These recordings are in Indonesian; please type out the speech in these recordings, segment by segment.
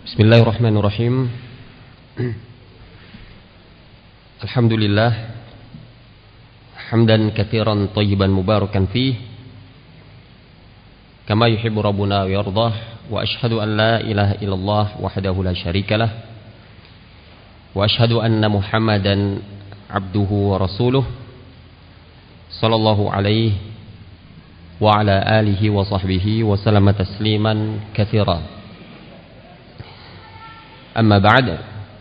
Bismillahirrahmanirrahim. Alhamdulillah hamdan katsiran thayyiban mubarakan fih kama yuhibbu rabbuna wa yardah, wa ashhadu an la ilaha illallah wahdahu la syarikalah wa ashhadu anna Muhammadan abduhu wa rasuluh sallallahu alaihi wa ala alihi wa sahbihi wa sallama tasliman katsiran. Amma ba'd,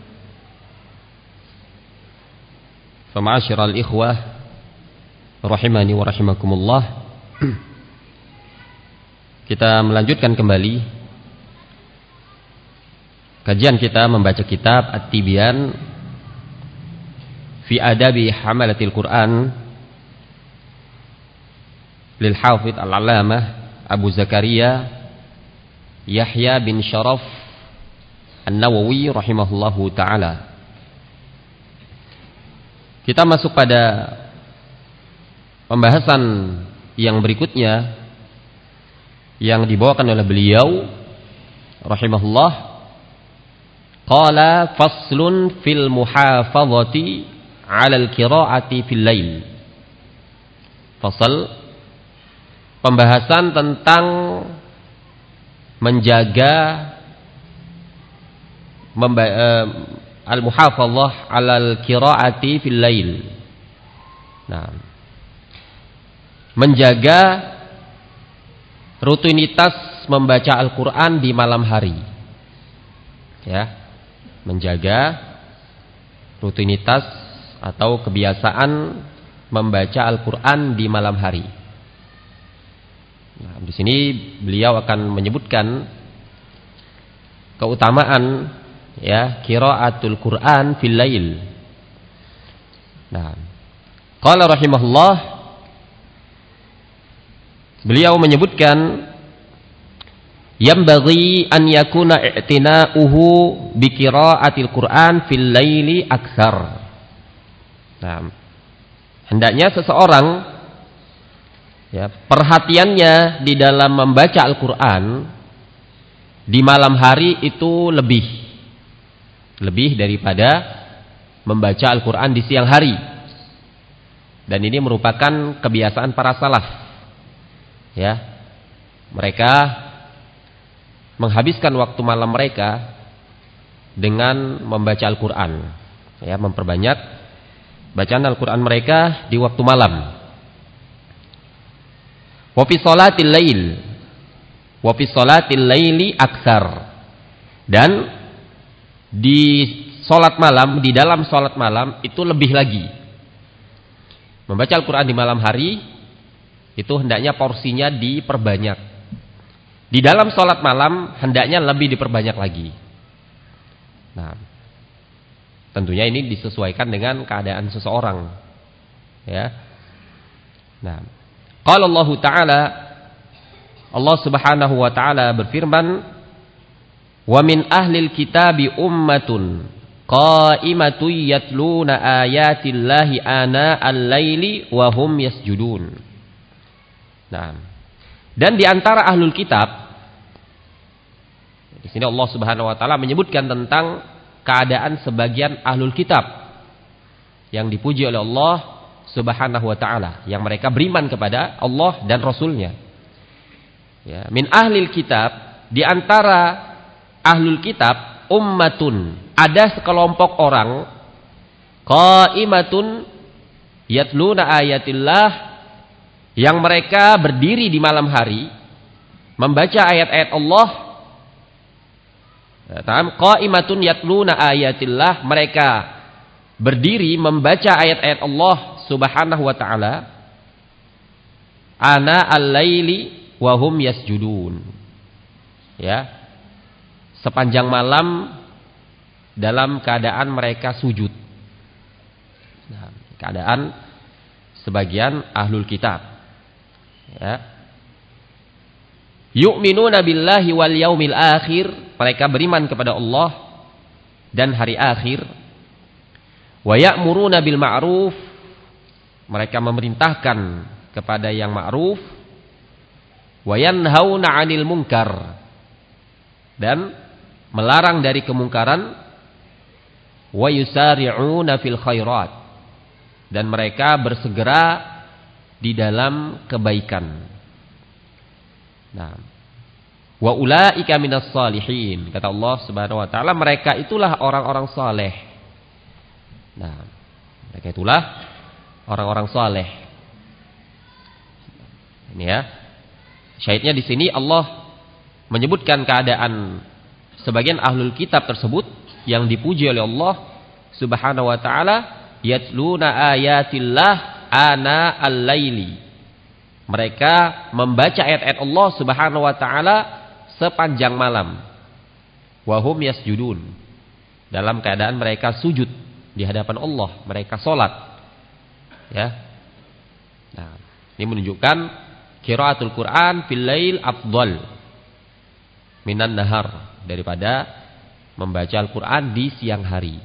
fama'asyiral ikhwah rahimani wa rahimakumullah. Kita melanjutkan kembali kajian kita membaca kitab At-Tibyan fi Adabi Hamalatil Quran lil Hafidz Al-'Allamah Abu Zakaria Yahya bin Syaraf An-Nawawi rahimahullahu ta'ala. Kita masuk pada pembahasan yang berikutnya yang dibawakan oleh beliau rahimahullah. Qala faslun fil muhafazati 'alal qira'ati fil lail. Fasal, pembahasan tentang menjaga al-muhafazah 'alal qira'ati fil lail. Nah, menjaga rutinitas membaca Al-Qur'an di malam hari. Ya, menjaga rutinitas atau kebiasaan membaca Al-Qur'an di malam hari. Nah, di sini beliau akan menyebutkan keutamaan qiraatul Quran fil lail. Nah, qala rahimahullah, beliau menyebutkan yambaghi an yakuna i'tina'uhu bi qiraatil Quran fil laili aktsar. Nah, hendaknya seseorang perhatiannya di dalam membaca Al-Qur'an di malam hari itu lebih daripada membaca Al-Quran di siang hari. Dan ini merupakan kebiasaan para salaf. Ya, mereka menghabiskan waktu malam mereka dengan membaca Al-Quran. Ya, memperbanyak bacaan Al-Quran mereka di waktu malam. Wa fi sholatil lail, wa fi sholatil laili aktsar. Dan di salat malam, di dalam salat malam itu lebih lagi. Membaca Al-Quran di malam hari itu hendaknya porsinya diperbanyak. Di dalam salat malam hendaknya lebih diperbanyak lagi. Nah, tentunya ini disesuaikan dengan keadaan seseorang. Ya. Nah, qala Allah Ta'ala, Allah Subhanahu wa taala berfirman, wa min ahlil kitabi ummatun qa'imatu yatluna ayatillahi ana al-laili wa hum yasjudun. Nah, dan di antara ahlul kitab, di sini Allah Subhanahu wa taala menyebutkan tentang keadaan sebagian ahlul kitab yang dipuji oleh Allah Subhanahu wa taala, yang mereka beriman kepada Allah dan Rasulnya. Ya, min ahlil kitab, di antara ahlul kitab ummatun, ada sekelompok orang qaimatun yatluna ayatillah, yang mereka berdiri di malam hari membaca ayat-ayat Allah. Qaimatun yatluna ayatillah, mereka berdiri membaca ayat-ayat Allah Subhanahu wa taala ana al-laili wa hum yasjudun. Ya, sepanjang malam dalam keadaan mereka sujud. Nah, keadaan sebagian ahlul kitab. Ya. Yu'minuna billahi wal yaumil akhir, mereka beriman kepada Allah dan hari akhir. Wa ya'muruna bil ma'ruf, mereka memerintahkan kepada yang ma'ruf. Wa yanhauna 'anil munkar, dan melarang dari kemungkaran, wa yusari'una fil khairat, dan mereka bersegera di dalam kebaikan. Nah, wa ulaika minas salihin, kata Allah Subhanahu wa taala, mereka itulah orang-orang saleh. Nah, mereka itulah orang-orang saleh. Ini ya. Syahidnya di sini Allah menyebutkan keadaan sebagian ahlul kitab tersebut yang dipuji oleh Allah Subhanahu wa taala, yatluna ayatillah ana al-laili. Mereka membaca ayat-ayat Allah Subhanahu wa taala sepanjang malam. Wa hum yasjudun. Dalam keadaan mereka sujud di hadapan Allah, mereka salat. Ya. Nah, ini menunjukkan qiraatul Quran fil lail afdal minan nahar, daripada membaca Al-Quran di siang hari.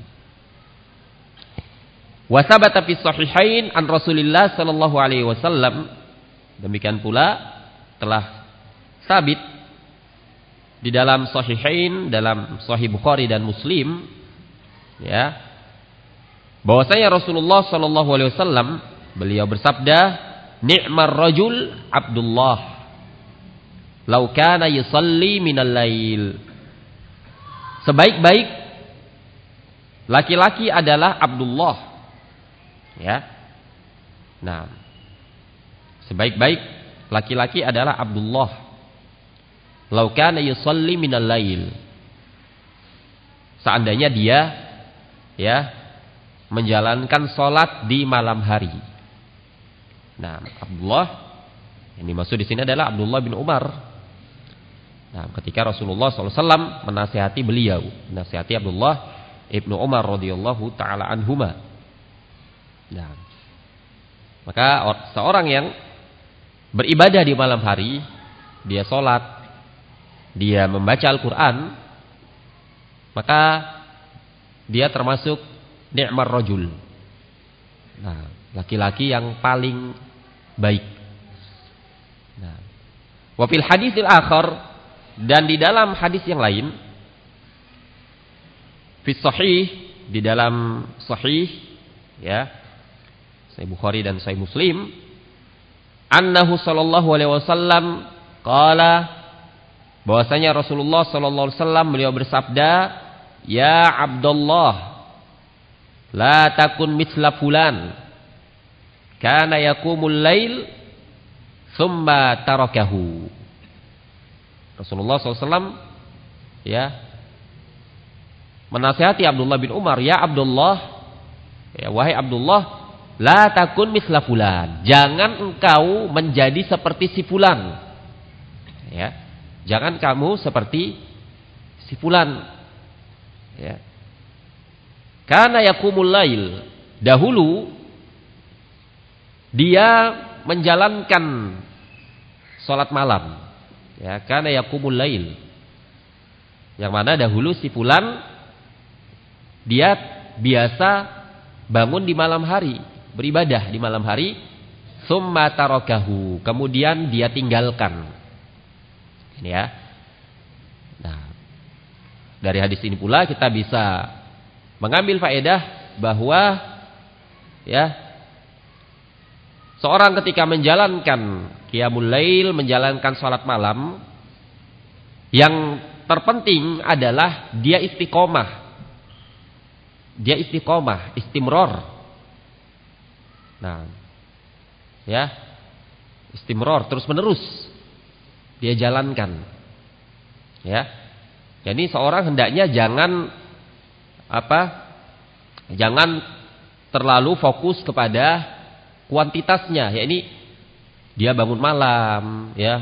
Wa sabata fi sahihain an Rasulillah sallallahu alaihi wasallam, demikian pula telah sabit di dalam sahihain, dalam Sahih Bukhari dan Muslim, ya, bahwasanya Rasulullah sallallahu alaihi wasallam beliau bersabda, ni'mar rajul Abdullah law kana yusalli minal lail. Sebaik-baik laki-laki adalah Abdullah. Ya. Nah, sebaik-baik laki-laki adalah Abdullah law kana yusalli minal lail. Seandainya dia, ya, menjalankan salat di malam hari. Nah, Abdullah yang dimaksud di sini adalah Abdullah bin Umar. Nah, ketika Rasulullah SAW menasihati beliau, menasihati Abdullah ibnu Umar radhiyallahu taala anhuma. Nah, maka seorang yang beribadah di malam hari, dia sholat, dia membaca Al-Quran, maka dia termasuk ni'mar rajul. Nah, laki-laki yang paling baik. Nah, wa fil haditsil akhar, dan di dalam hadis yang lain, fi sahih, di dalam sahih, ya, Sahih Bukhari dan Sahih Muslim, annahu sallallahu alaihi wasallam qala, bahwasanya Rasulullah sallallahu alaihi wasallam beliau bersabda, ya Abdullah, la takun mithla fulan, kana yaqumul lail thumma tarakahu. Rasulullah SAW, ya, menasihati Abdullah bin Umar, ya Abdullah, ya, wahai Abdullah, la takun misla fulan, jangan engkau menjadi seperti si fulan. Ya, jangan kamu seperti si fulan. Ya. Karena yaqumul lail, dahulu dia menjalankan salat malam. Ya, karena yaqumul lail, yang mana dahulu si fulan dia biasa bangun di malam hari, beribadah di malam hari, summa tarakahu, kemudian dia tinggalkan. Ini ya. Nah, dari hadis ini pula kita bisa mengambil faedah bahwa, ya, seorang ketika menjalankan qiyamul lail, menjalankan salat malam, yang terpenting adalah dia istiqomah. Dia istiqomah, istimror. Nah, ya, istimror, terus menerus dia jalankan. Ya. Jadi seorang hendaknya jangan jangan terlalu fokus kepada kuantitasnya, yakni dia bangun malam, ya,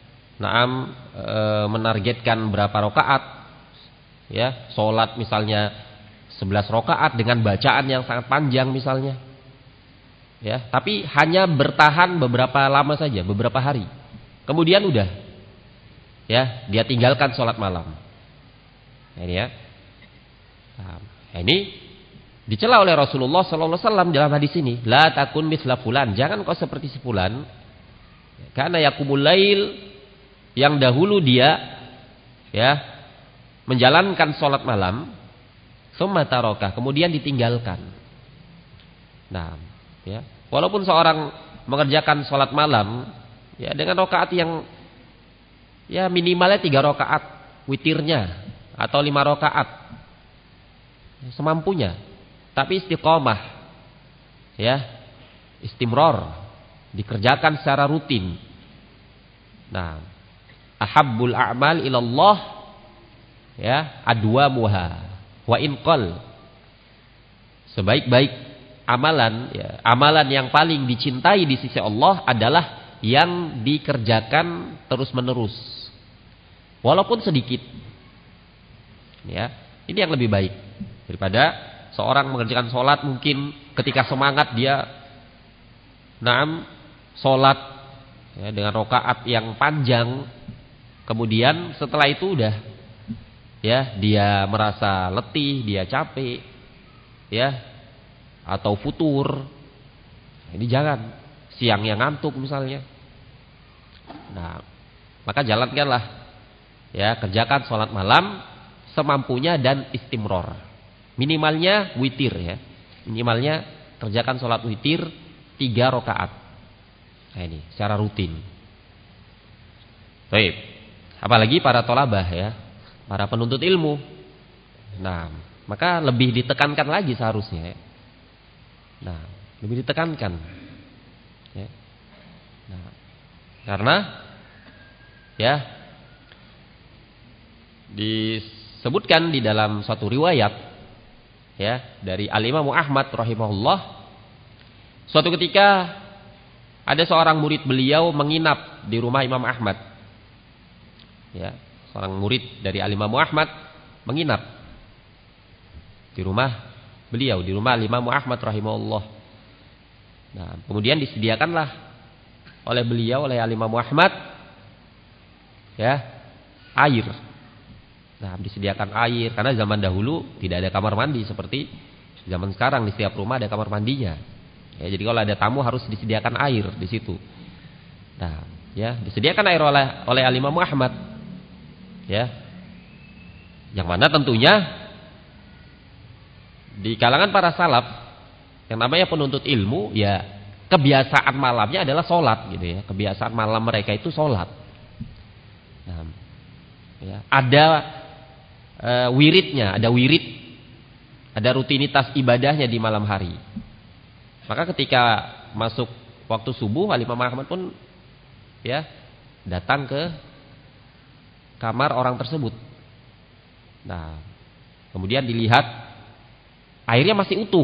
menargetkan berapa rakaat, ya, sholat misalnya 11 rakaat dengan bacaan yang sangat panjang misalnya, ya, tapi hanya bertahan beberapa lama saja, beberapa hari, kemudian udah, ya, dia tinggalkan sholat malam. Ini ya, nah, ini dicela oleh Rasulullah SAW dalam hadis ini, la takun misla fulan, jangan kau seperti si fulan. Karena yaqumul lail, yang dahulu dia, ya, menjalankan sholat malam, summa tarokah, kemudian ditinggalkan. Nah, ya, walaupun seorang mengerjakan sholat malam, ya dengan rakaat yang ya minimalnya 3 rakaat witirnya atau 5 rakaat, ya, semampunya, tapi istiqomah, ya, istimror, dikerjakan secara rutin. Nah, ahabbul a'mal ilallah, ya, adwamuha wa in qal. Sebaik-baik amalan, ya, amalan yang paling dicintai di sisi Allah adalah yang dikerjakan terus-menerus, walaupun sedikit. Ya, ini yang lebih baik daripada seorang mengerjakan sholat mungkin ketika semangat dia sholat, ya, dengan rakaat yang panjang, kemudian setelah itu udah, ya, dia merasa letih, dia capek, ya, atau futur. Ini jangan, siangnya ngantuk misalnya. Nah, maka jalankanlah, ya, kerjakan sholat malam semampunya dan istimror. Minimalnya witir, ya, minimalnya kerjakan sholat witir 3 rakaat. Nah, ini secara rutin. Baik. Apalagi para tolabah, ya, para penuntut ilmu. Nah, maka lebih ditekankan lagi seharusnya, ya. Nah, lebih ditekankan, ya. Nah, karena, ya, disebutkan di dalam suatu riwayat, ya, dari Al-Imam Ahmad rahimahullah, suatu ketika ada seorang murid beliau menginap di rumah Imam Ahmad. Ya, seorang murid dari Al-Imam Ahmad menginap di rumah beliau, di rumah Al-Imam Ahmad rahimahullah. Nah, kemudian disediakanlah oleh beliau, oleh Al-Imam Ahmad, ya, air. Nah, disediakan air karena zaman dahulu tidak ada kamar mandi seperti zaman sekarang, di setiap rumah ada kamar mandinya. Ya, jadi kalau ada tamu harus disediakan air di situ. Nah, ya, disediakan air oleh Al-Imam Ahmad. Ya. Yang mana tentunya di kalangan para salaf yang namanya penuntut ilmu, ya, kebiasaan malamnya adalah sholat, gitu ya. Kebiasaan malam mereka itu sholat. Nah, ya, ada wiridnya, ada wirid, ada rutinitas ibadahnya di malam hari. Maka ketika masuk waktu subuh, Al-Imam Ahmad pun, ya, datang ke kamar orang tersebut. Nah, kemudian dilihat airnya masih utuh.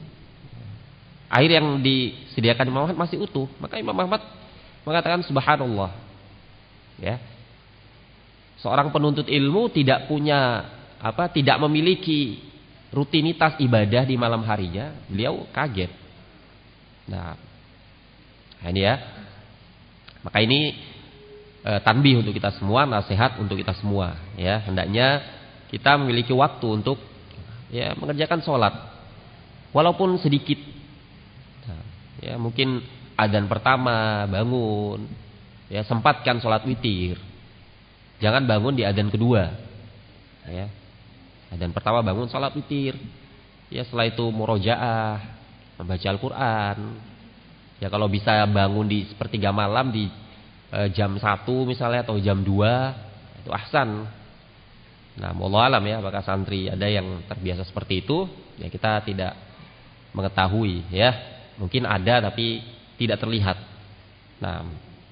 Air yang disediakan Imam Ahmad masih utuh. Maka Imam Ahmad mengatakan subhanallah. Ya. Seorang penuntut ilmu tidak punya tidak memiliki rutinitas ibadah di malam harinya. Beliau kaget. Nah, ini, ya. Maka ini tanbih untuk kita semua, nasihat untuk kita semua, ya. Hendaknya kita memiliki waktu untuk, ya, mengerjakan sholat walaupun sedikit. Nah, ya, mungkin adzan pertama bangun, ya, sempatkan sholat witir. Jangan bangun di adzan kedua, ya. Adzan pertama bangun sholat witir, ya, setelah itu murojaah, membaca Al-Quran. Ya, kalau bisa bangun di sepertiga malam di jam 1 misalnya atau jam 2, itu ahsan. Nah, wallahu alam, ya, apakah santri ada yang terbiasa seperti itu? Ya, kita tidak mengetahui, ya. Mungkin ada tapi tidak terlihat. Nah,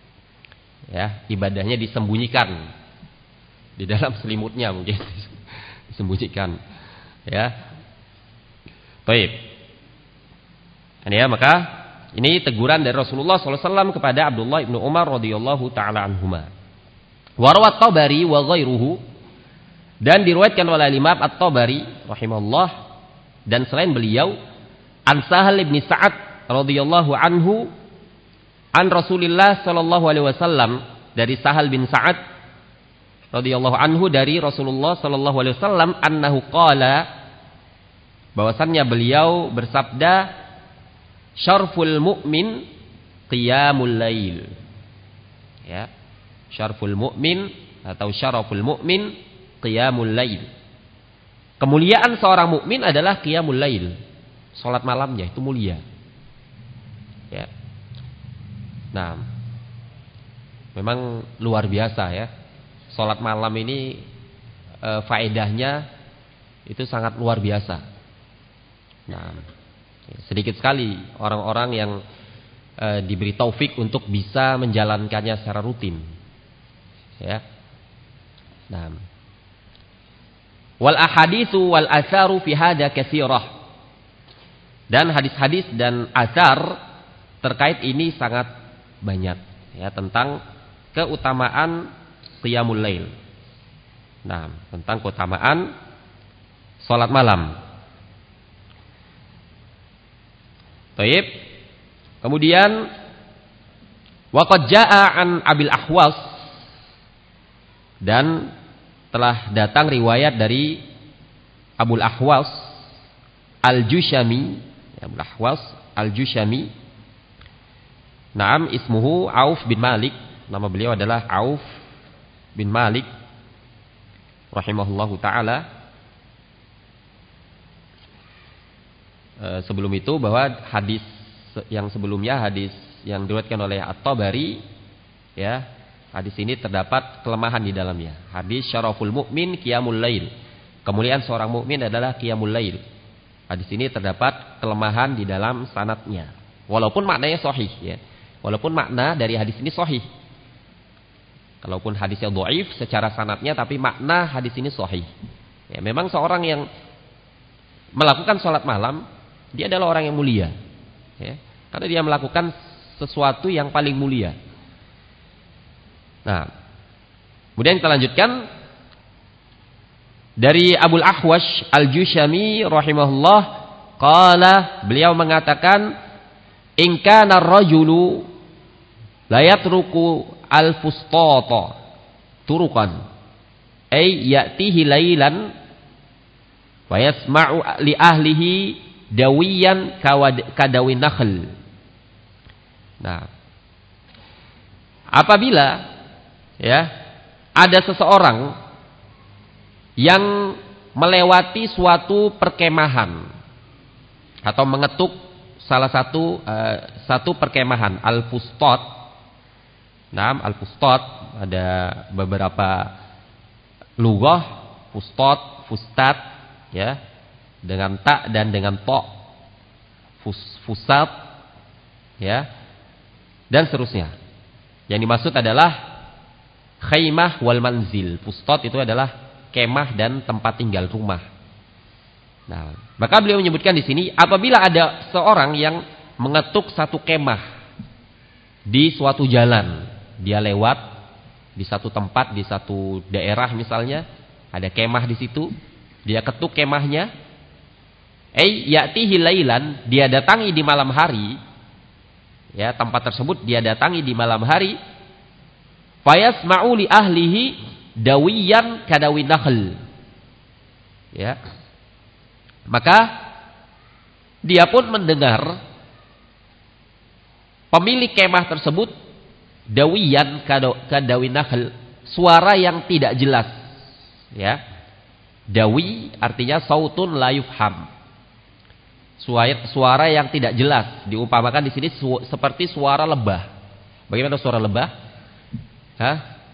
ya, ibadahnya disembunyikan di dalam selimutnya mungkin. Disembunyikan, ya. Baik. Ini, ya, maka ini teguran dari Rasulullah SAW kepada Abdullah ibnu Umar radhiyallahu taala anhuma. Warawat Tabari wa ghairuhu, dan diriwayatkan oleh Imam At-Tabari rahimahullah dan selain beliau, an Sahal bin Sa'ad radhiyallahu anhu an Rasulillah sallallahu alaihi wasallam, dari Sahal bin Sa'ad radhiyallahu anhu dari Rasulullah sallallahu alaihi wasallam, annahu qala, bahwasannya beliau bersabda, syarful mu'min qiyamul lail. Ya, syarful mu'min atau syaraful mu'min qiyamul lail. Kemuliaan seorang mukmin adalah qiyamul lail. Salat malamnya itu mulia. Ya. Nah, memang luar biasa ya. Salat malam ini faedahnya itu sangat luar biasa. Nah, sedikit sekali orang-orang yang diberi taufik untuk bisa menjalankannya secara rutin. Ya. Nah. Wal ahaditsu wal atharu fi hadza katsirah. Dan hadis-hadis dan atsar terkait ini sangat banyak ya, tentang keutamaan qiyamul lail. Nah, tentang keutamaan salat malam. Baik. Kemudian waqad jaa an Abil Ahwas, dan telah datang riwayat dari Abul Ahwas Al-Jushami, Abul Ahwas Al-Jushami. Naam ismuhu Auf bin Malik, nama beliau adalah Auf bin Malik rahimahullahu taala. Sebelum itu bahwa hadis yang sebelumnya, hadis yang diriwayatkan oleh At-Tabari ya, hadis ini terdapat kelemahan di dalamnya. Hadis syaraful mukmin qiyamul lail. Kemuliaan seorang mukmin adalah qiyamul lail. Hadis ini terdapat kelemahan di dalam sanadnya. Walaupun maknanya sahih ya. Walaupun makna dari hadis ini sahih. Kalaupun hadisnya dhaif secara sanadnya, tapi makna hadis ini sahih. Ya, memang seorang yang melakukan salat malam, dia adalah orang yang mulia. Ya, karena dia melakukan sesuatu yang paling mulia. Nah, kemudian kita lanjutkan dari Abul Ahwash Al-Jushami rahimahullah, qala, beliau mengatakan, in kana ar-rajulu la yatruku al-fustata turuqan ay ya'tihi lailan wa yasma'u li ahlihi dawiyan kadawin nakhl. Nah, apabila ya, ada seseorang yang melewati suatu perkemahan atau mengetuk salah satu perkemahan, al-fustat. Nah, al-fustat ada beberapa lughah, fustat, fustat ya, dengan ta dan dengan ta. Fusat ya, dan seterusnya. Yang dimaksud adalah khaymah wal manzil. Fustat itu adalah kemah dan tempat tinggal, rumah. Nah, maka beliau menyebutkan di sini, apabila ada seorang yang mengetuk satu kemah di suatu jalan, dia lewat di satu tempat, di satu daerah misalnya, ada kemah di situ, dia ketuk kemahnya, ya'tihi lailan, dia datangi di malam hari, ya, tempat tersebut dia datangi di malam hari, fayasma'u li ahlihi dawiyan kadawi nakhl. Ya. Maka dia pun mendengar pemilik kemah tersebut dawiyan kadawi nakhl, suara yang tidak jelas. Ya. Dawi artinya sautun la yufham. Suara yang tidak jelas, diumpamakan di sini seperti suara lebah. Bagaimana suara lebah? Hah?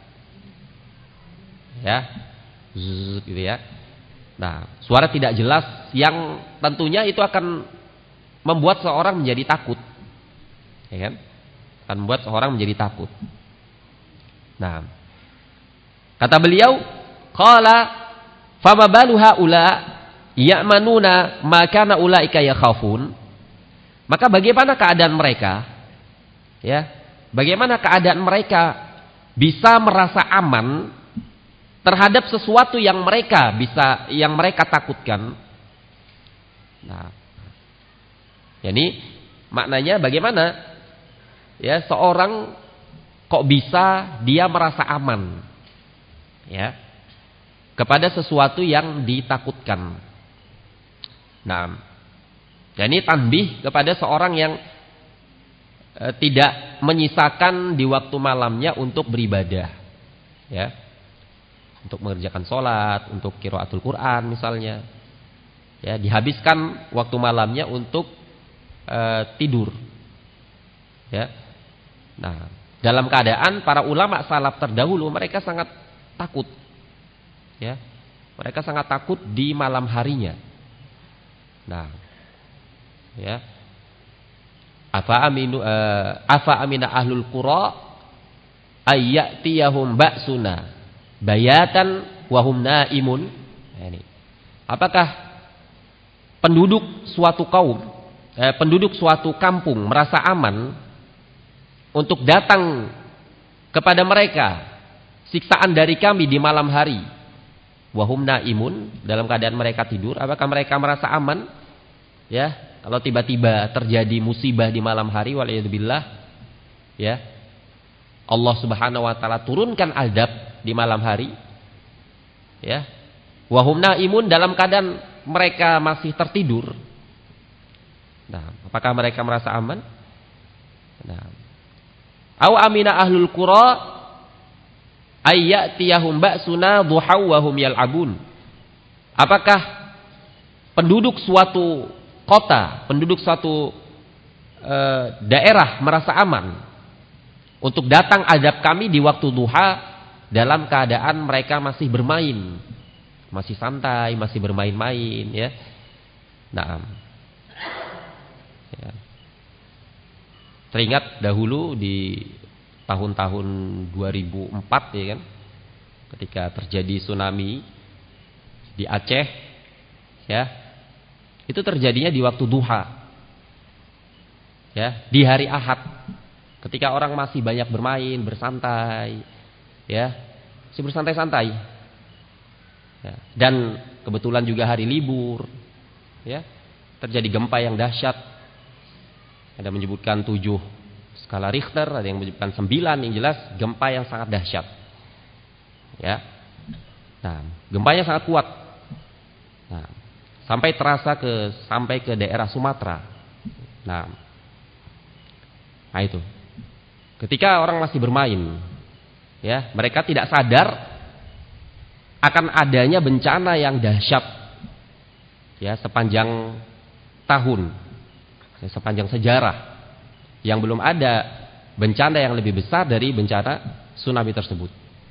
Ya. Zzz, gitu ya. Nah, suara tidak jelas yang tentunya itu akan membuat seorang menjadi takut. Ya kan? Akan membuat seorang menjadi takut. Nah, kata beliau, qala fama balu haula ya'manuna ma kana ulaika yakhafun. Maka bagaimana keadaan mereka? Ya, bagaimana keadaan mereka bisa merasa aman terhadap sesuatu yang mereka takutkan? Nah, ini maknanya bagaimana? Ya, seorang kok bisa dia merasa aman? Ya, kepada sesuatu yang ditakutkan. Nah, ini tanbih kepada seorang yang tidak menyisakan di waktu malamnya untuk beribadah. Ya. untuk mengerjakan sholat, untuk qiraatul Quran misalnya. Ya, dihabiskan waktu malamnya untuk tidur. Ya. Nah, dalam keadaan para ulama salaf terdahulu mereka sangat takut. Ya. Mereka sangat takut di malam harinya. Nah, ya. Afa amina ahlul qura ayyatiyahum ba'suna bayatan wa hum naimun. Nah, ini. Apakah penduduk suatu kaum, penduduk suatu kampung merasa aman untuk datang kepada mereka siksaan dari kami di malam hari? Wa hum naimun, dalam keadaan mereka tidur. Apakah mereka merasa aman? Ya, kalau tiba-tiba terjadi musibah di malam hari, waliyadzubillah, ya, Allah Subhanahu wa taala turunkan azab di malam hari. Ya. Wa hum naimun, dalam keadaan mereka masih tertidur. Nah, apakah mereka merasa aman? Nah. Au amina ahlul qura ayyatiyahum ba'suna duhaw wa hum yal'abun. Apakah penduduk suatu kota, penduduk suatu daerah merasa aman untuk datang azab kami di waktu duha dalam keadaan mereka masih bermain, masih santai, masih bermain-main, ya. Nah, ya. Teringat dahulu di tahun-tahun 2004, ya kan, ketika terjadi tsunami di Aceh, ya. Itu terjadinya di waktu duha. Ya, di hari Ahad. Ketika orang masih banyak bermain, bersantai, ya. Masih bersantai-santai. Ya, dan kebetulan juga hari libur, ya. Terjadi gempa yang dahsyat. Ada menyebutkan 7 skala Richter, ada yang menyebutkan 9, yang jelas gempa yang sangat dahsyat. Ya. Nah, gempanya sangat kuat. Nah, sampai terasa sampai ke daerah Sumatera. Nah, itu. Ketika orang masih bermain, ya, mereka tidak sadar akan adanya bencana yang dahsyat, ya, sepanjang tahun, ya, sepanjang sejarah, yang belum ada bencana yang lebih besar dari bencana tsunami tersebut.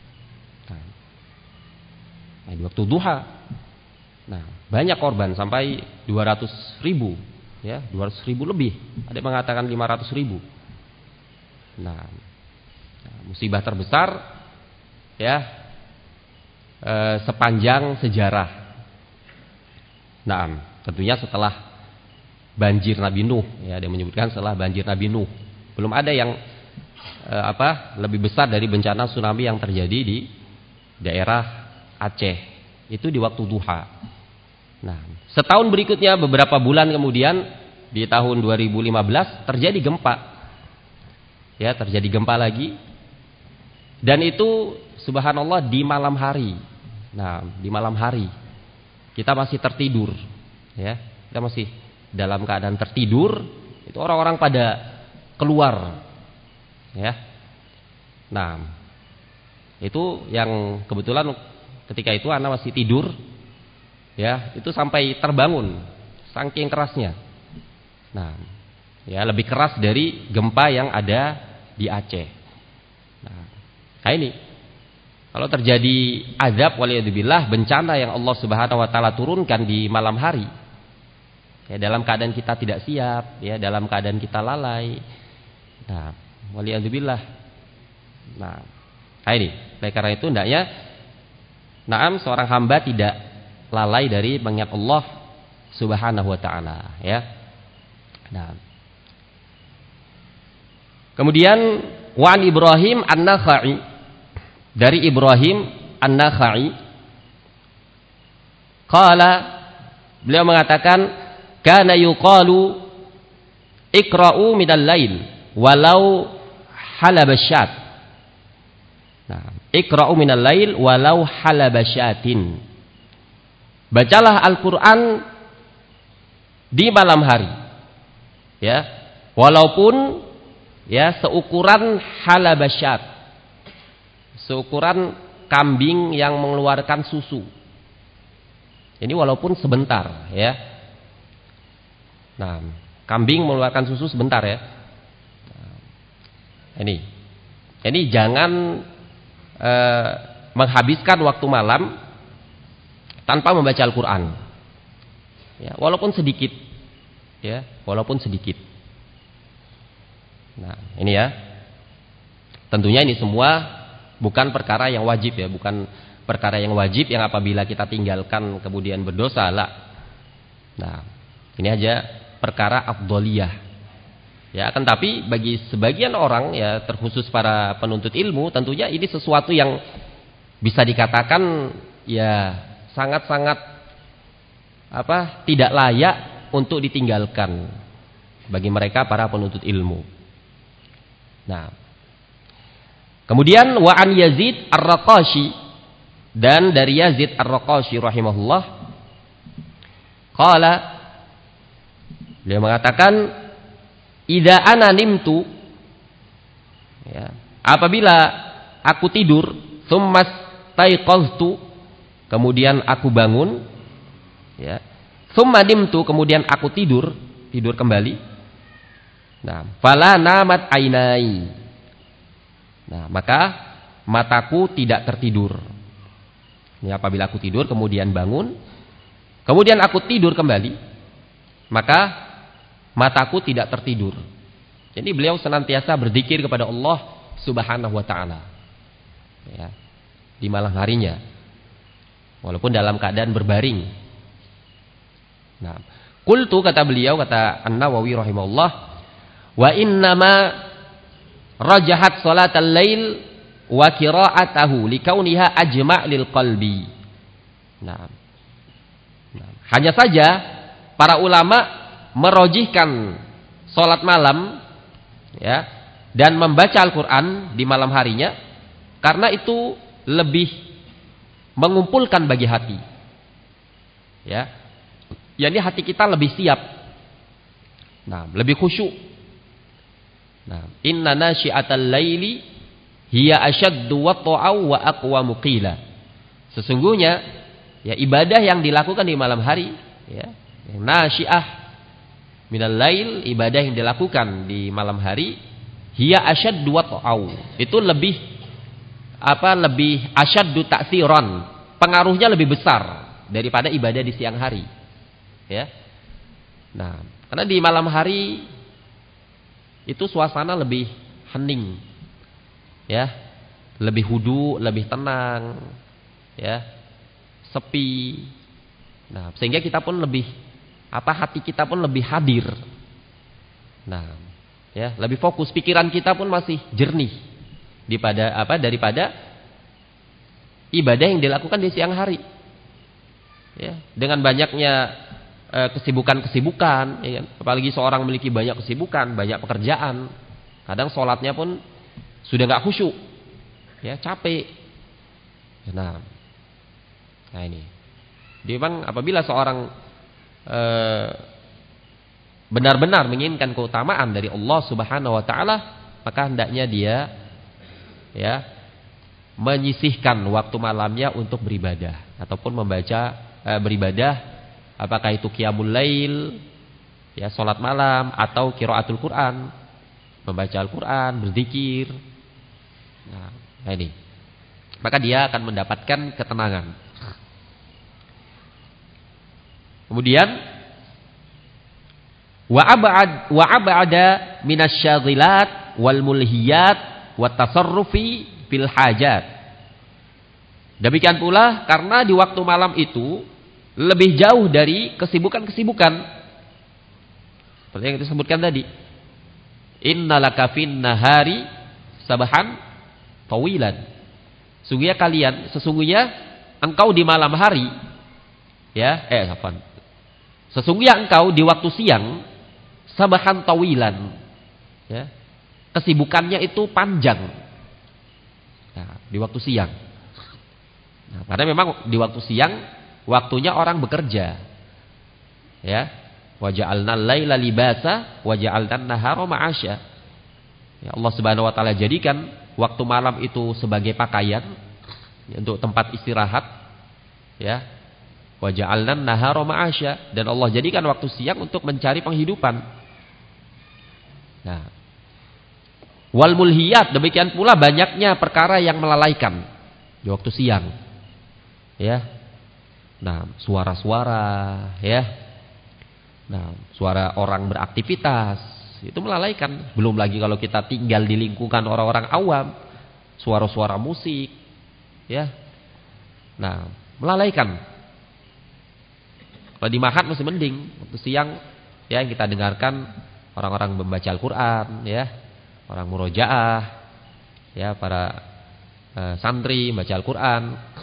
Nah, di waktu duha. Nah, banyak korban sampai 200.000, ya, 200.000 lebih. Ada yang mengatakan 500.000. Nah, musibah terbesar, ya, sepanjang sejarah. Nah, tentunya setelah banjir Nabi Nuh, ya, ada yang menyebutkan setelah banjir Nabi Nuh. Belum ada yang lebih besar dari bencana tsunami yang terjadi di daerah Aceh. Itu di waktu duha. Nah, setahun berikutnya, beberapa bulan kemudian, di tahun 2015 terjadi gempa. Ya, terjadi gempa lagi. Dan itu subhanallah di malam hari. Nah, di malam hari kita masih tertidur, ya. Kita masih dalam keadaan tertidur, itu orang-orang pada keluar. Ya. Nah, itu yang kebetulan ketika itu anak masih tidur, ya, itu sampai terbangun saking kerasnya. Nah, ya, lebih keras dari gempa yang ada di Aceh. Nah, ini kalau terjadi azab waliyadzubillah, bencana yang Allah Subhanahu wa taala turunkan di malam hari, ya, dalam keadaan kita tidak siap, ya, dalam keadaan kita lalai. Nah, waliyadzubillah. Nah, ini oleh karena itu hendaknya seorang hamba tidak lalai dari mengingat Allah Subhanahu wa taala, ya. Nah. Kemudian Wan Ibrahim An-Nakhai, dari Ibrahim An-Nakhai, qala, beliau mengatakan, kana yuqalu iqra'u minal lail walau halabasyat. Nah, iqra'u minal lail walau halabasyatin. Bacalah Al-Qur'an di malam hari, ya, walaupun, ya, seukuran halabasyat, seukuran kambing yang mengeluarkan susu. Ini walaupun sebentar ya. Nah, kambing mengeluarkan susu sebentar ya. Ini jangan menghabiskan waktu malam tanpa membaca Al-Quran. Ya, walaupun sedikit. Ya, walaupun sedikit. Nah, ini ya. Tentunya ini semua bukan perkara yang wajib ya, bukan perkara yang wajib yang apabila kita tinggalkan kemudian berdosa lah. Nah, ini aja perkara afdholiyah. Ya, akan tapi bagi sebagian orang ya, terkhusus para penuntut ilmu, tentunya ini sesuatu yang bisa dikatakan ya sangat-sangat tidak layak untuk ditinggalkan bagi mereka para penuntut ilmu. Nah, kemudian wa an Yazid Ar-Raqashi, dan dari Yazid Ar-Raqashi rahimahullah, qala, dia mengatakan, idza ana nimtu, ya, apabila aku tidur, tsummas taiqaztu, kemudian aku bangun, ya, tsumma nimtu, kemudian aku tidur kembali. Nah, fala namat ainai. Nah, maka mataku tidak tertidur. Ini apabila aku tidur kemudian bangun, kemudian aku tidur kembali, maka mataku tidak tertidur. Jadi beliau senantiasa berzikir kepada Allah Subhanahu wa taala. Ya, di malam harinya. Walaupun dalam keadaan berbaring. Nah, qultu, kata beliau, kata An-Nawawi rahimahullah, wa innama rajahat salatal lail wa qira'atahu likauniha ajma' lil qalbi. Nah, hanya saja para ulama merojihkan salat malam ya dan membaca Al-Qur'an di malam harinya karena itu lebih mengumpulkan bagi hati. Ya. Yani hati kita lebih siap. Nah, lebih khusyuk. Nah, inna nasyi'atal laili hiya asyaddu wata'au wa aqwamu qila. Sesungguhnya ya ibadah yang dilakukan di malam hari ya, yang nasyi'ah minal lail, ibadah yang dilakukan di malam hari, hiya asyaddu wata'au. Itu lebih lebih asyaddu ta'tsiran. Pengaruhnya lebih besar daripada ibadah di siang hari. Ya. Nah, karena di malam hari itu suasana lebih hening. Ya, lebih hudu, lebih tenang, ya, sepi. Nah, sehingga kita pun lebih hati kita pun lebih hadir. Nah, ya, lebih fokus, pikiran kita pun masih jernih daripada ibadah yang dilakukan di siang hari. Ya, dengan banyaknya kesibukan-kesibukan, ya, apalagi seorang memiliki banyak kesibukan, banyak pekerjaan, kadang sholatnya pun sudah nggak khusyuk, ya, capek. Nah ini. Dia memang apabila seorang benar-benar menginginkan keutamaan dari Allah Subhanahu Wa Taala, maka hendaknya dia, ya, menyisihkan waktu malamnya untuk beribadah ataupun membaca beribadah, apakah itu qiyamul lail, ya, salat malam, atau qiraatul Quran, membaca Al-Quran, berzikir. Nah, ini. Maka dia akan mendapatkan ketenangan. Kemudian wa ab'ada minasyaghilat wal mulhiyat wat tasarrufi fil hajat. Demikian pula karena di waktu malam itu lebih jauh dari kesibukan-kesibukan. Seperti yang disebutkan tadi. Innalaka fin nahari sabahan tawilan. Sesungguhnya engkau di malam hari, ya, sesungguhnya engkau di waktu siang sabahan tawilan, ya, kesibukannya itu panjang. Nah, di waktu siang. Nah, karena memang di waktu siang waktunya orang bekerja. Ya. Wa ja'alnal laila libasa wa ja'alnan nahara ma'asya. Ya, Allah Subhanahu wa taala jadikan waktu malam itu sebagai pakaian, untuk tempat istirahat, ya. Wa ja'alna nahara ma'asya, dan Allah jadikan waktu siang untuk mencari penghidupan. Nah, wal mulhiyat, demikian pula banyaknya perkara yang melalaikan di waktu siang. Ya. Nah, suara-suara, ya. Nah, suara orang beraktivitas itu melalaikan. Belum lagi kalau kita tinggal di lingkungan orang-orang awam, suara-suara musik, ya. Nah, melalaikan. Kalau di mahat masih mending, waktu siang ya kita dengarkan orang-orang membaca Al-Qur'an, ya. Orang murojaah, ya, para santri baca Al-Qur'an.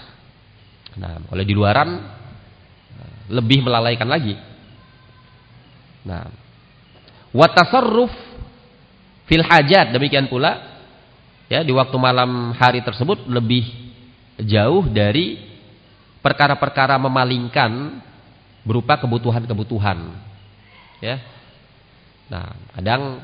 Nah, kalau di luaran lebih melalaikan lagi. Nah, wa tasarruf fil hajat, demikian pula ya di waktu malam hari tersebut lebih jauh dari perkara-perkara memalingkan berupa kebutuhan-kebutuhan, ya. Nah, kadang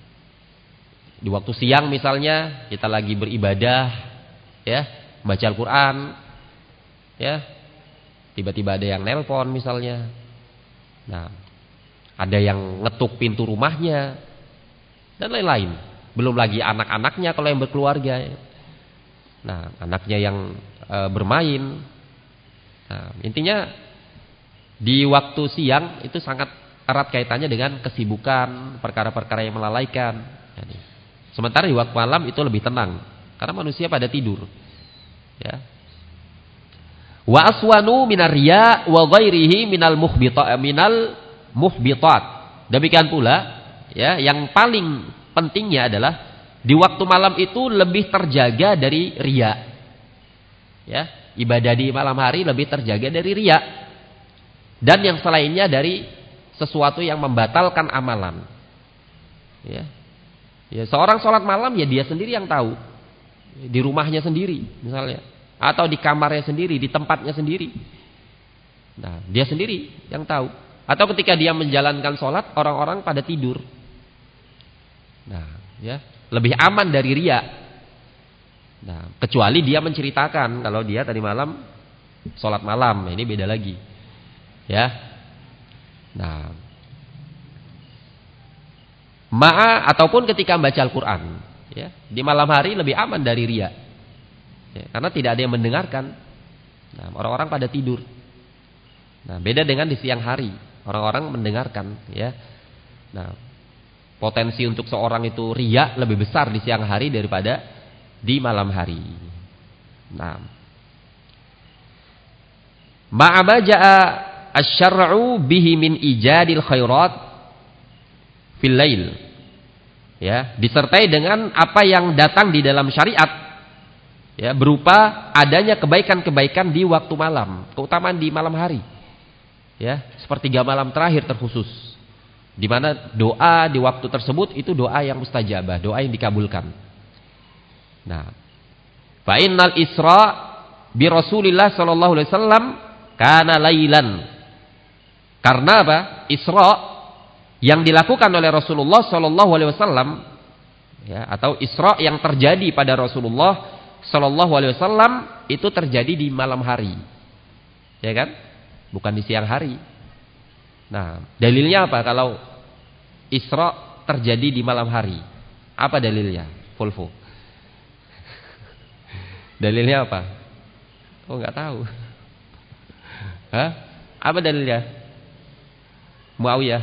di waktu siang misalnya kita lagi beribadah, ya, baca Al-Qur'an, ya, tiba-tiba ada yang nelpon misalnya. Nah, ada yang ngetuk pintu rumahnya dan lain-lain. Belum lagi anak-anaknya kalau yang berkeluarga. Nah, anaknya yang bermain. Nah, intinya di waktu siang itu sangat erat kaitannya dengan kesibukan, perkara-perkara yang melalaikan. Sementara di waktu malam itu lebih tenang karena manusia pada tidur. Ya. Wa aswanu minar riya wa ghairihi minal muhbitat. Demikian pula, ya, yang paling pentingnya adalah di waktu malam itu lebih terjaga dari riya. Ya, ibadah di malam hari lebih terjaga dari riya. Dan yang selainnya dari sesuatu yang membatalkan amalan. Ya. Ya, seorang sholat malam ya dia sendiri yang tahu. Di rumahnya sendiri misalnya, atau di kamarnya sendiri, di tempatnya sendiri. Nah, dia sendiri yang tahu. Atau ketika dia menjalankan sholat, orang-orang pada tidur. Nah, ya, lebih aman dari riya. Nah, kecuali dia menceritakan kalau dia tadi malam sholat malam, ini beda lagi. Ya. Nah, ataupun ketika membaca Al-Qur'an, ya, di malam hari lebih aman dari riya. Ya, karena tidak ada yang mendengarkan. Nah, orang-orang pada tidur. Nah, beda dengan di siang hari, orang-orang mendengarkan, ya. Nah, potensi untuk seorang itu riya lebih besar di siang hari daripada di malam hari. Nah, ma'abaja'a asy-syar'u bihi min ijadil khairat fil lail. Ya, disertai dengan apa yang datang di dalam syariat, ya, berupa adanya kebaikan-kebaikan di waktu malam, keutamaan di malam hari. Ya, sepertiga malam terakhir terkhusus. Di mana doa di waktu tersebut itu doa yang mustajabah, doa yang dikabulkan. Nah, fa innal Isra bi Rasulillah sallallahu alaihi wasallam kana lailan. Karena apa? Isra yang dilakukan oleh Rasulullah sallallahu alaihi wasallam, ya, atau Isra yang terjadi pada Rasulullah sallallahu alaihi wasallam itu terjadi di malam hari. Ya kan? Bukan di siang hari. Nah, dalilnya apa kalau Isra terjadi di malam hari? Apa dalilnya? Fulfu. Dalilnya apa? Oh, enggak tahu. Hah? Apa dalilnya? Muawiyah.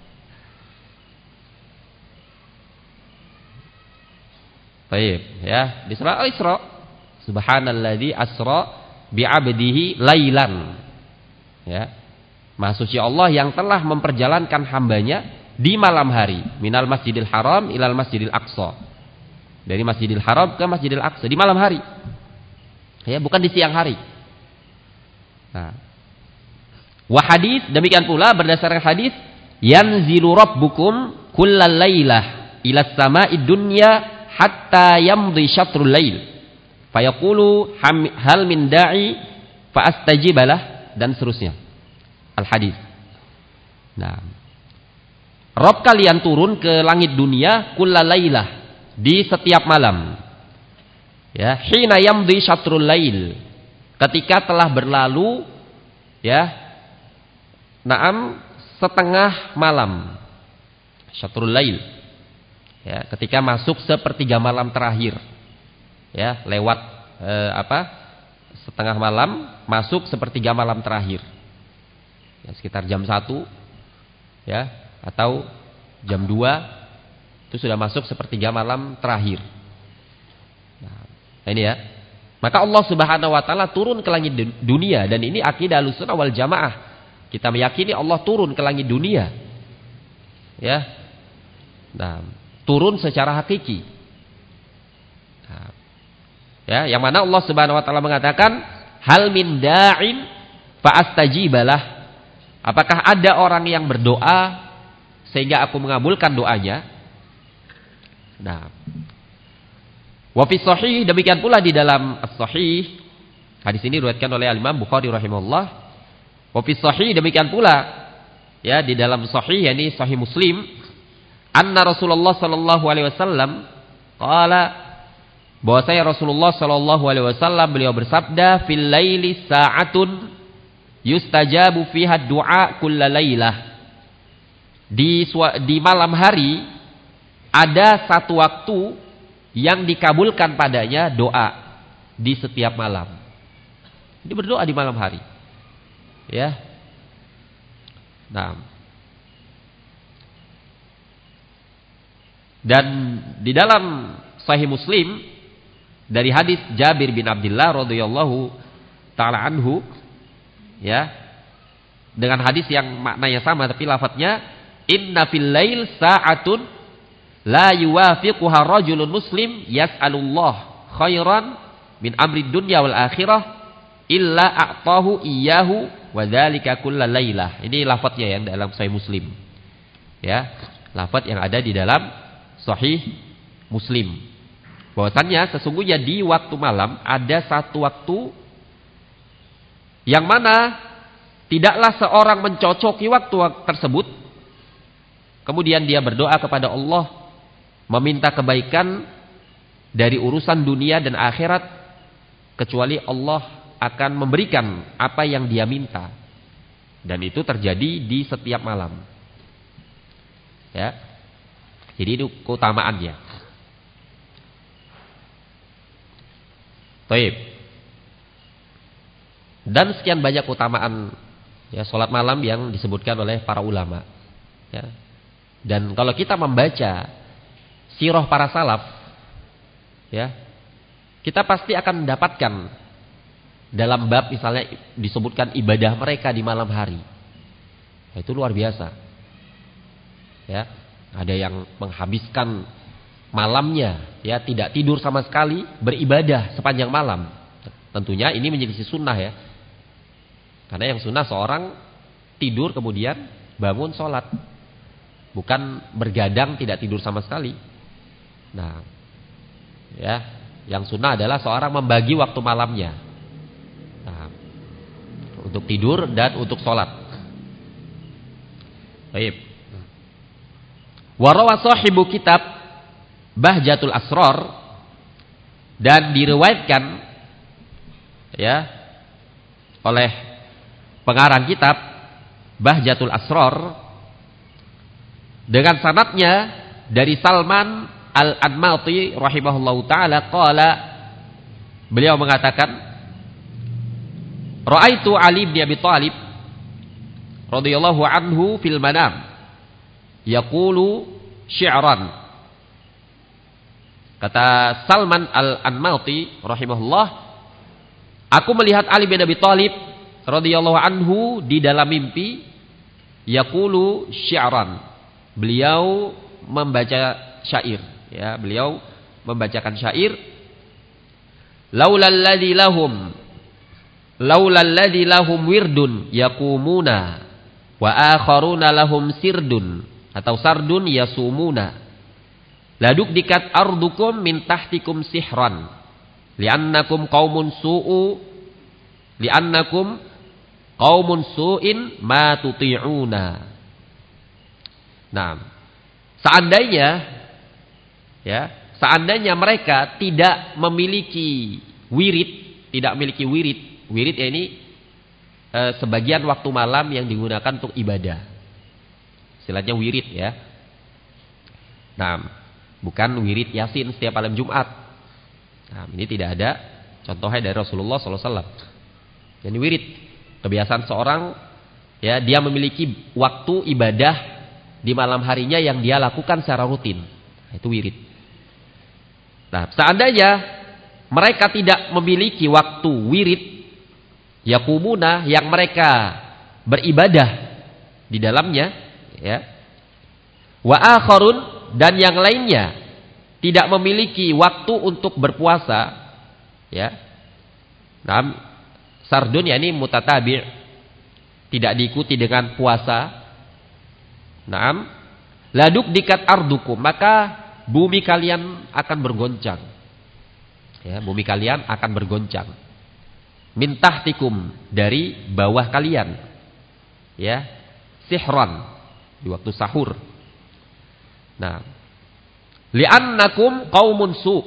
Baik, ya, di surah Al-Isra, subhanalladzi asra bi'abdihi lailan. Ya. Maha suci Allah yang telah memperjalankan hambanya di malam hari, minal Masjidil Haram ilal Masjidil Aqsa. Dari Masjidil Haram ke Masjidil Aqsa di malam hari. Ya, bukan di siang hari. Nah, wa hadis, demikian pula berdasarkan hadis, yanzilu rabbukum kullal lailah ila sama'id dunya hatta yamdi syatrul lail fayaqulu hal min da'i fa astajibalah, dan seterusnya. Al hadis. Nah, Rabb kalian turun ke langit dunia kullal lailah, di setiap malam. Ya, hina yamdi syatrul lail. Ketika telah berlalu ya, naam setengah malam. Syatrul lail. Ya, ketika masuk sepertiga malam terakhir. Ya, lewat setengah malam masuk sepertiga malam terakhir. Ya, sekitar jam 1 ya, atau jam 2 itu sudah masuk sepertiga malam terakhir. Nah, ini ya. Maka Allah Subhanahu wa taala turun ke langit dunia, dan ini akidah Ahlussunnah wal Jamaah. Kita meyakini Allah turun ke langit dunia. Ya. Nah, turun secara hakiki. Nah, ya, yang mana Allah Subhanahu wa taala mengatakan, "Hal min da'in fa astajibalah." Apakah ada orang yang berdoa sehingga aku mengabulkan doanya? Nah, wa fi sahih, demikian pula di dalam as-sahih, hadis ini diriwayatkan oleh Imam Bukhari rahimahullah. Wa fi sahih, demikian pula ya di dalam sahih, yakni sahih Muslim, anna Rasulullah sallallahu alaihi wasallam qala, bahwasanya Rasulullah sallallahu alaihi wasallam beliau bersabda, fil laili sa'atun yustajabu fiha du'a kullalailah. Di malam hari ada satu waktu yang dikabulkan padanya doa di setiap malam. Dia berdoa di malam hari. Ya. Nah. Dan di dalam Sahih Muslim dari hadis Jabir bin Abdullah radhiyallahu taala anhu, ya, dengan hadis yang maknanya sama tapi lafadznya, inna fil lail sa'atun la yuwafiquha rajulun muslim yas'alullah khairan min amri dunya wal akhirah illa a'tahu iyyahu wa dzalika kullal lailah. Ini lafadznya yang dalam Sahih Muslim. Ya, lafadz yang ada di dalam Sahih Muslim. Bahwasannya sesungguhnya di waktu malam ada satu waktu yang mana tidaklah seorang mencocoki waktu tersebut, kemudian dia berdoa kepada Allah, meminta kebaikan dari urusan dunia dan akhirat, kecuali Allah akan memberikan apa yang dia minta. Dan itu terjadi di setiap malam. Ya. Jadi itu keutamaannya. Baik. Dan sekian banyak keutamaan ya salat malam yang disebutkan oleh para ulama. Ya. Dan kalau kita membaca sirah para salaf, ya, kita pasti akan mendapatkan dalam bab misalnya disebutkan ibadah mereka di malam hari. Nah, itu luar biasa. Ya, ada yang menghabiskan malamnya, ya, tidak tidur sama sekali, beribadah sepanjang malam. Tentunya ini menjadi sunnah ya. Karena yang sunnah seorang tidur kemudian bangun sholat, bukan bergadang tidak tidur sama sekali. Nah, ya, yang sunnah adalah seorang membagi waktu malamnya, nah, untuk tidur dan untuk sholat. Baik. Warawa sahibu kitab Bahjatul Asrar, dan diriwayatkan ya oleh pengarang kitab Bahjatul Asrar dengan sanadnya dari Salman Al-Anmati rahimahullahu taala qala, beliau mengatakan, ra'aitu Ali bin Abi Thalib radhiyallahu anhu fil manam yaqulu syi'ran. Kata Salman Al-Anmati rahimahullah, aku melihat Ali bin Abi Thalib radhiyallahu anhu di dalam mimpi yaqulu syi'ran. Beliau membaca syair, ya, beliau membacakan syair. Laulal ladzi lahum wirdun yaqumuna wa akharuna lahum sirdun atau sardun yasumuna. Laduk dikat ardukum min tahtikum sihran li'annakum qaumun su'in ma tuti'una. Nah, seandainya ya, seandainya mereka tidak memiliki wirid ya ini sebagian waktu malam yang digunakan untuk ibadah. Istilahnya wirid ya. Nah, bukan wirid Yasin setiap malam Jumat. Nah, ini tidak ada contohnya dari Rasulullah SAW. Jadi wirid, kebiasaan seorang ya, dia memiliki waktu ibadah di malam harinya yang dia lakukan secara rutin. Nah, itu wirid. Nah, seandainya mereka tidak memiliki waktu wirid, yaqumuna, yang mereka beribadah di dalamnya, ya. Wa akharun, dan yang lainnya tidak memiliki waktu untuk berpuasa, ya. Nah, sardun ya ini mutatabi', tidak diikuti dengan puasa. Naam, laduk dikat ardukum, maka bumi kalian akan bergoncang. Ya, bumi kalian akan bergoncang. Min tahtikum, dari bawah kalian. Ya, sihran, di waktu sahur. Nah, li'annakum qaumun su',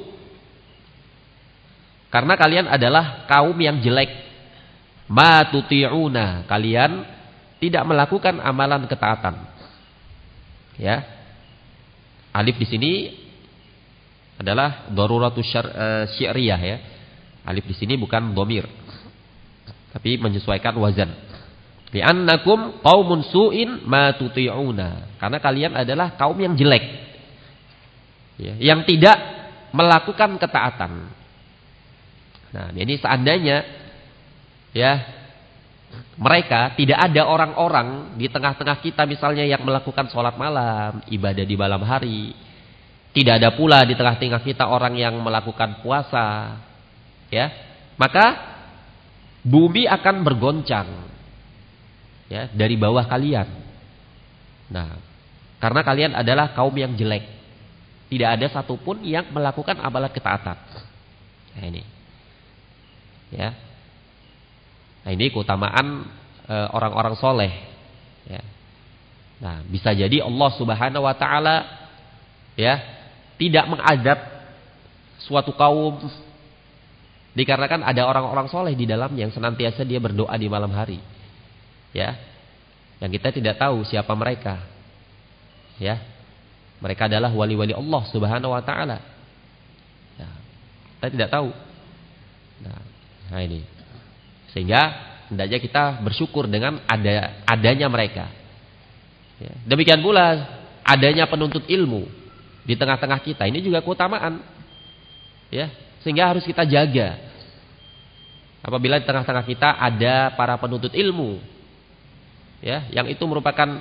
karena kalian adalah kaum yang jelek. Ma tuti'una, kalian tidak melakukan amalan ketaatan. Ya. Alif di sini adalah daruratus syi'riyah ya. Alif di sini bukan dhamir, tapi menyesuaikan wazan. Li'annakum qaumun su'in ma tuti'una, karena kalian adalah kaum yang jelek. Ya, yang tidak melakukan ketaatan. Nah, ini seandainya ya, mereka tidak ada orang-orang di tengah-tengah kita misalnya yang melakukan sholat malam, ibadah di malam hari. Tidak ada pula di tengah-tengah kita orang yang melakukan puasa. Ya, maka bumi akan bergoncang. Ya, dari bawah kalian. Nah, karena kalian adalah kaum yang jelek. Tidak ada satupun yang melakukan amalan ketaatan. Nah, ini. Ya. Nah, ini keutamaan orang-orang soleh. Ya. Nah, bisa jadi Allah Subhanahu Wa Taala ya tidak mengadab suatu kaum dikarenakan ada orang-orang soleh di dalamnya yang senantiasa dia berdoa di malam hari. Ya, yang kita tidak tahu siapa mereka. Ya, mereka adalah wali-wali Allah Subhanahu Wa Taala. Ya, kita tidak tahu. Nah ini. Sehingga hendaknya kita bersyukur dengan adanya mereka. Ya. Demikian pula adanya penuntut ilmu di tengah-tengah kita. Ini juga keutamaan. Ya. Sehingga harus kita jaga. Apabila di tengah-tengah kita ada para penuntut ilmu, ya, yang itu merupakan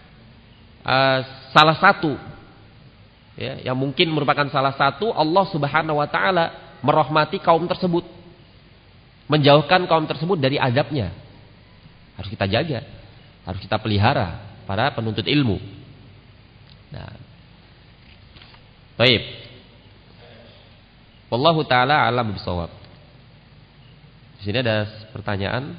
salah satu, ya, yang mungkin merupakan salah satu Allah Subhanahu Wa Taala merahmati kaum tersebut. Menjauhkan kaum tersebut dari adabnya. Harus kita jaga. Harus kita pelihara para penuntut ilmu. Nah. Baik. Wallahu ta'ala a'lam bishawab. Di sini ada pertanyaan.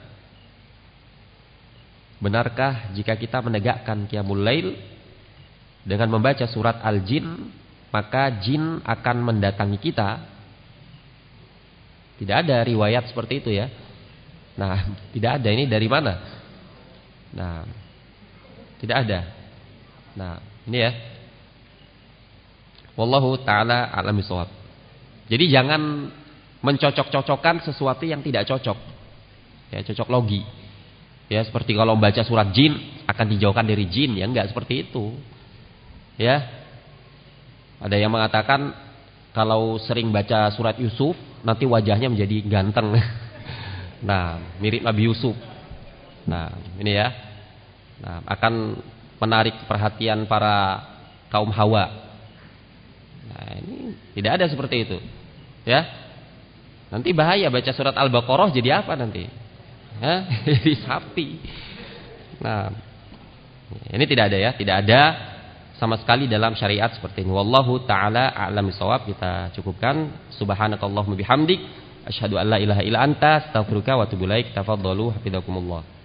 Benarkah jika kita menegakkan qiyamul lail dengan membaca surat Al-Jin, maka jin akan mendatangi kita? Tidak ada riwayat seperti itu ya. Nah, tidak ada. Ini dari mana? Nah, tidak ada. Nah, ini ya. Wallahu ta'ala a'lam bishawab. Jadi jangan mencocok-cocokkan sesuatu yang tidak cocok. Ya, cocok logi. Ya, seperti kalau membaca surat jin akan dijauhkan dari jin, ya enggak seperti itu. Ya. Ada yang mengatakan kalau sering baca surat Yusuf nanti wajahnya menjadi ganteng. Nah, mirip Nabi Yusuf. Nah, ini ya. Nah, akan menarik perhatian para kaum Hawa. Nah, ini tidak ada seperti itu. Ya. Nanti bahaya baca surat Al-Baqarah jadi apa nanti? Ya, jadi sapi. Nah, ini tidak ada ya, tidak ada sama sekali dalam syariat seperti ini. Wallahu ta'ala a'lam bishawab. Kita cukupkan. Subhanakallahumma bihamdik asyhadu an la ilaha illa anta astaghfiruka wa atubu ilaik. Tafadhalu hafizakumullah.